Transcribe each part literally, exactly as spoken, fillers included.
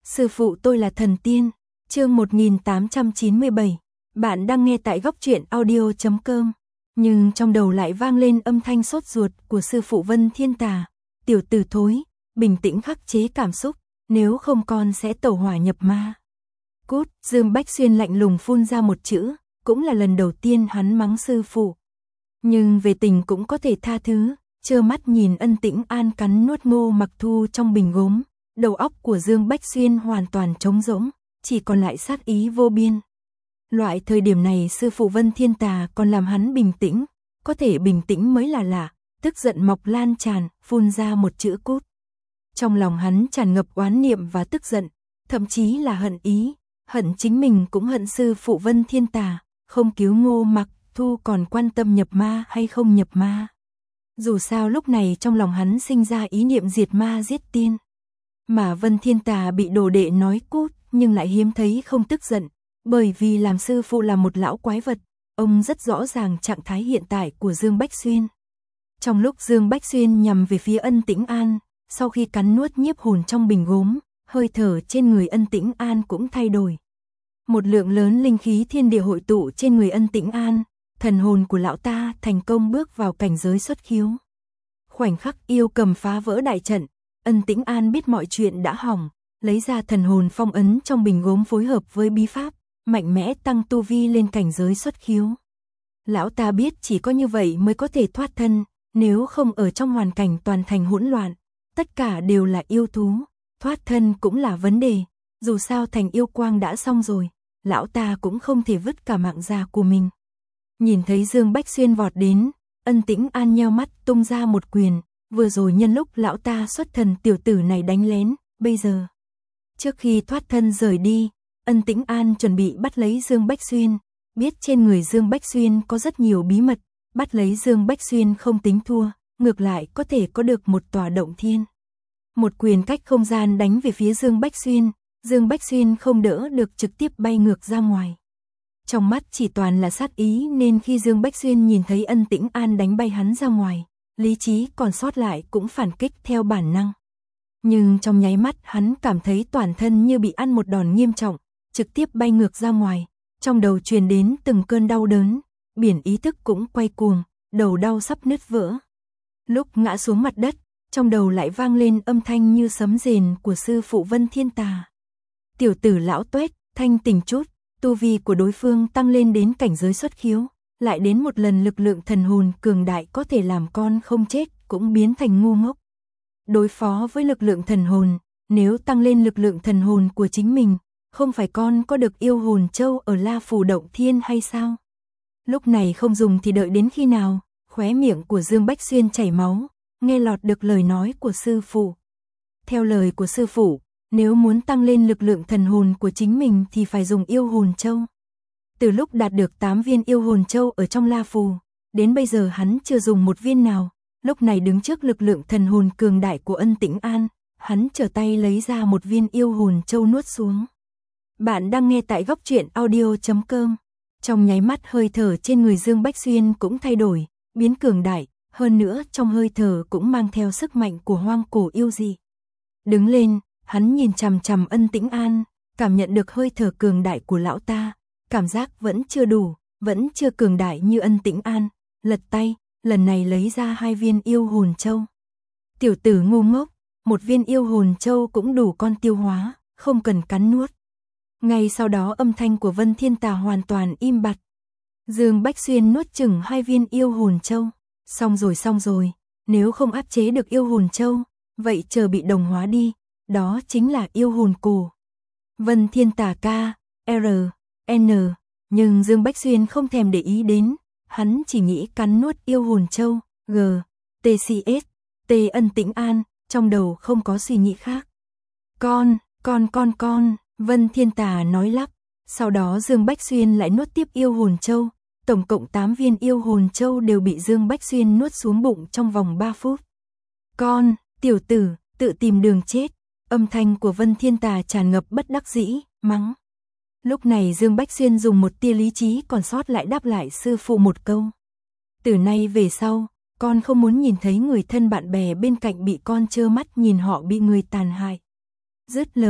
Sư phụ tôi là thần tiên. Chương một nghìn tám trăm chín mươi bảy. Bạn đang nghe tại góc truyện audio chấm com. Nhưng trong đầu lại vang lên âm thanh sốt ruột của sư phụ Vân Thiên Tà. Tiểu tử thối, bình tĩnh khắc chế cảm xúc, nếu không con sẽ tẩu hỏa nhập ma. Cút, Dương Bách Xuyên lạnh lùng phun ra một chữ, cũng là lần đầu tiên hắn mắng sư phụ. Nhưng về tình cũng có thể tha thứ, trơ mắt nhìn Ân Tĩnh An cắn nuốt Ngô Mặc Thu trong bình gốm, đầu óc của Dương Bách Xuyên hoàn toàn trống rỗng, chỉ còn lại sát ý vô biên. Loại thời điểm này sư phụ Vân Thiên Tà còn làm hắn bình tĩnh, có thể bình tĩnh mới là lạ, tức giận mọc lan tràn, phun ra một chữ cút. Trong lòng hắn tràn ngập oán niệm và tức giận, thậm chí là hận ý, hận chính mình cũng hận sư phụ Vân Thiên Tà, không cứu Ngô Mặc Thu còn quan tâm nhập ma hay không nhập ma. Dù sao lúc này trong lòng hắn sinh ra ý niệm diệt ma giết tiên. Mà Vân Thiên Tà bị đồ đệ nói cút nhưng lại hiếm thấy không tức giận, bởi vì làm sư phụ là một lão quái vật, ông rất rõ ràng trạng thái hiện tại của Dương Bách Xuyên. Trong lúc Dương Bách Xuyên nhằm về phía Ân Tĩnh An, sau khi cắn nuốt nhiếp hồn trong bình gốm, hơi thở trên người Ân Tĩnh An cũng thay đổi. Một lượng lớn linh khí thiên địa hội tụ trên người Ân Tĩnh An, thần hồn của lão ta thành công bước vào cảnh giới xuất khiếu. Khoảnh khắc yêu cầm phá vỡ đại trận, Ân Tĩnh An biết mọi chuyện đã hỏng, lấy ra thần hồn phong ấn trong bình gốm phối hợp với bí pháp, mạnh mẽ tăng tu vi lên cảnh giới xuất khiếu. Lão ta biết chỉ có như vậy mới có thể thoát thân, nếu không ở trong hoàn cảnh toàn thành hỗn loạn, tất cả đều là yêu thú, thoát thân cũng là vấn đề, dù sao thành yêu quang đã xong rồi, lão ta cũng không thể vứt cả mạng già của mình. Nhìn thấy Dương Bách Xuyên vọt đến, Ân Tĩnh An nheo mắt tung ra một quyền, vừa rồi nhân lúc lão ta xuất thần tiểu tử này đánh lén, bây giờ. Trước khi thoát thân rời đi, Ân Tĩnh An chuẩn bị bắt lấy Dương Bách Xuyên, biết trên người Dương Bách Xuyên có rất nhiều bí mật, bắt lấy Dương Bách Xuyên không tính thua, ngược lại có thể có được một tòa động thiên. Một quyền cách không gian đánh về phía Dương Bách Xuyên, Dương Bách Xuyên không đỡ được trực tiếp bay ngược ra ngoài. Trong mắt chỉ toàn là sát ý nên khi Dương Bách Xuyên nhìn thấy Ân Tĩnh An đánh bay hắn ra ngoài, lý trí còn sót lại cũng phản kích theo bản năng. Nhưng trong nháy mắt hắn cảm thấy toàn thân như bị ăn một đòn nghiêm trọng, trực tiếp bay ngược ra ngoài, trong đầu truyền đến từng cơn đau đớn, biển ý thức cũng quay cuồng, đầu đau sắp nứt vỡ. Lúc ngã xuống mặt đất, trong đầu lại vang lên âm thanh như sấm rền của sư phụ Vân Thiên Tà. Tiểu tử lão tuét, thanh tỉnh chút, tu vi của đối phương tăng lên đến cảnh giới xuất khiếu, lại đến một lần lực lượng thần hồn cường đại có thể làm con không chết cũng biến thành ngu ngốc. Đối phó với lực lượng thần hồn, nếu tăng lên lực lượng thần hồn của chính mình, không phải con có được yêu hồn châu ở La Phù Động Thiên hay sao? Lúc này không dùng thì đợi đến khi nào? Khóe miệng của Dương Bách Xuyên chảy máu, nghe lọt được lời nói của sư phụ. Theo lời của sư phụ, nếu muốn tăng lên lực lượng thần hồn của chính mình thì phải dùng yêu hồn châu. Từ lúc đạt được tám viên yêu hồn châu ở trong La Phù, đến bây giờ hắn chưa dùng một viên nào, lúc này đứng trước lực lượng thần hồn cường đại của Ân Tĩnh An, hắn trở tay lấy ra một viên yêu hồn châu nuốt xuống. Bạn đang nghe tại góc truyện audio chấm com. Trong nháy mắt hơi thở trên người Dương Bách Xuyên cũng thay đổi, biến cường đại, hơn nữa trong hơi thở cũng mang theo sức mạnh của hoang cổ yêu dị. Đứng lên, hắn nhìn chằm chằm Ân Tĩnh An, cảm nhận được hơi thở cường đại của lão ta, cảm giác vẫn chưa đủ, vẫn chưa cường đại như Ân Tĩnh An, lật tay, lần này lấy ra hai viên yêu hồn châu. Tiểu tử ngu ngốc, một viên yêu hồn châu cũng đủ con tiêu hóa, không cần cắn nuốt. Ngay sau đó âm thanh của Vân Thiên Tà hoàn toàn im bặt. Dương Bách Xuyên nuốt chửng hai viên yêu hồn châu. Xong rồi xong rồi, nếu không áp chế được yêu hồn châu, vậy chờ bị đồng hóa đi, đó chính là yêu hồn cổ. Vân Thiên Tà ca, R, N, nhưng Dương Bách Xuyên không thèm để ý đến, hắn chỉ nghĩ cắn nuốt yêu hồn châu, G, T C S, T Ân Tĩnh An, trong đầu không có suy nghĩ khác. Con, con con con, Vân Thiên Tà nói lắp, sau đó Dương Bách Xuyên lại nuốt tiếp yêu hồn châu, tổng cộng tám viên yêu hồn châu đều bị Dương Bách Xuyên nuốt xuống bụng trong vòng ba phút. Con, tiểu tử, tự tìm đường chết, âm thanh của Vân Thiên Tà tràn ngập bất đắc dĩ, mắng. Lúc này Dương Bách Xuyên dùng một tia lý trí còn sót lại đáp lại sư phụ một câu. Từ nay về sau, con không muốn nhìn thấy người thân bạn bè bên cạnh bị con trơ mắt nhìn họ bị người tàn hại. Dứt lời,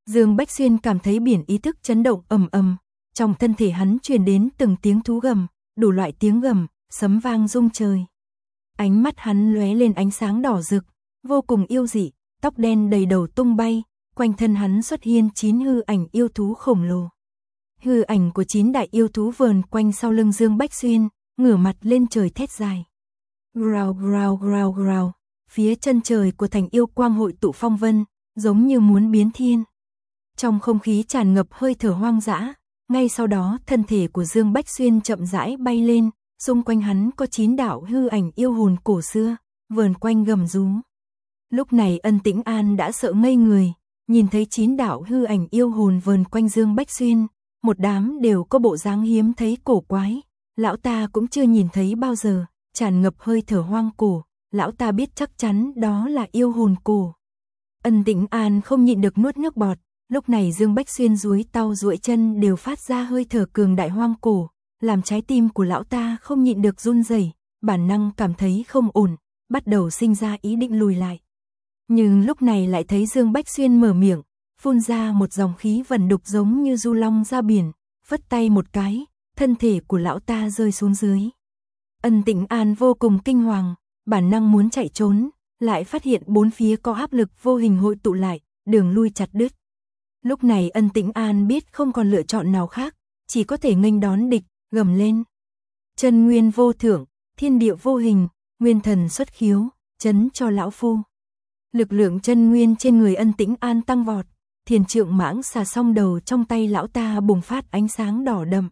Dương Bách Xuyên cảm thấy biển ý thức chấn động ầm ầm, trong thân thể hắn truyền đến từng tiếng thú gầm, đủ loại tiếng gầm, sấm vang rung trời. Ánh mắt hắn lóe lên ánh sáng đỏ rực, vô cùng yêu dị, tóc đen đầy đầu tung bay, quanh thân hắn xuất hiện chín hư ảnh yêu thú khổng lồ. Hư ảnh của chín đại yêu thú vờn quanh sau lưng Dương Bách Xuyên, ngửa mặt lên trời thét dài. Growl growl growl growl, phía chân trời của thành yêu quang hội tụ phong vân, giống như muốn biến thiên. Trong không khí tràn ngập hơi thở hoang dã, ngay sau đó thân thể của Dương Bách Xuyên chậm rãi bay lên, xung quanh hắn có chín đạo hư ảnh yêu hồn cổ xưa, vờn quanh gầm rú. Lúc này Ân Tĩnh An đã sợ ngây người, nhìn thấy chín đạo hư ảnh yêu hồn vờn quanh Dương Bách Xuyên, một đám đều có bộ dáng hiếm thấy cổ quái, lão ta cũng chưa nhìn thấy bao giờ, tràn ngập hơi thở hoang cổ, lão ta biết chắc chắn đó là yêu hồn cổ. Ân Tĩnh An không nhịn được nuốt nước bọt, lúc này Dương Bách Xuyên duỗi tau duỗi chân đều phát ra hơi thở cường đại hoang cổ, làm trái tim của lão ta không nhịn được run rẩy, bản năng cảm thấy không ổn, bắt đầu sinh ra ý định lùi lại. Nhưng lúc này lại thấy Dương Bách Xuyên mở miệng, phun ra một dòng khí vẩn đục giống như du long ra biển, phất tay một cái, thân thể của lão ta rơi xuống dưới. Ân Tĩnh An vô cùng kinh hoàng, bản năng muốn chạy trốn, lại phát hiện bốn phía có áp lực vô hình hội tụ lại, đường lui chặt đứt. Lúc này Ân Tĩnh An biết không còn lựa chọn nào khác, chỉ có thể nghênh đón địch, gầm lên. Chân nguyên vô thượng, thiên địa vô hình, nguyên thần xuất khiếu, chấn cho lão phu. Lực lượng chân nguyên trên người Ân Tĩnh An tăng vọt, thiền trượng mãng xà song đầu trong tay lão ta bùng phát ánh sáng đỏ đậm.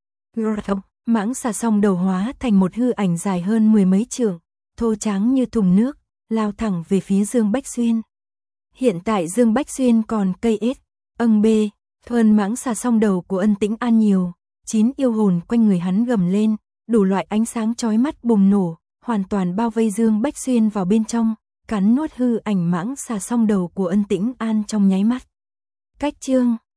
Mãng xà song đầu hóa thành một hư ảnh dài hơn mười mấy trượng, thô tráng như thùng nước, lao thẳng về phía Dương Bách Xuyên. Hiện tại Dương Bách Xuyên còn cây ết, âng bê, hơn mãng xà song đầu của Ân Tĩnh An nhiều, chín yêu hồn quanh người hắn gầm lên, đủ loại ánh sáng chói mắt bùng nổ, hoàn toàn bao vây Dương Bách Xuyên vào bên trong, cắn nuốt hư ảnh mãng xà song đầu của Ân Tĩnh An trong nháy mắt. Cách chương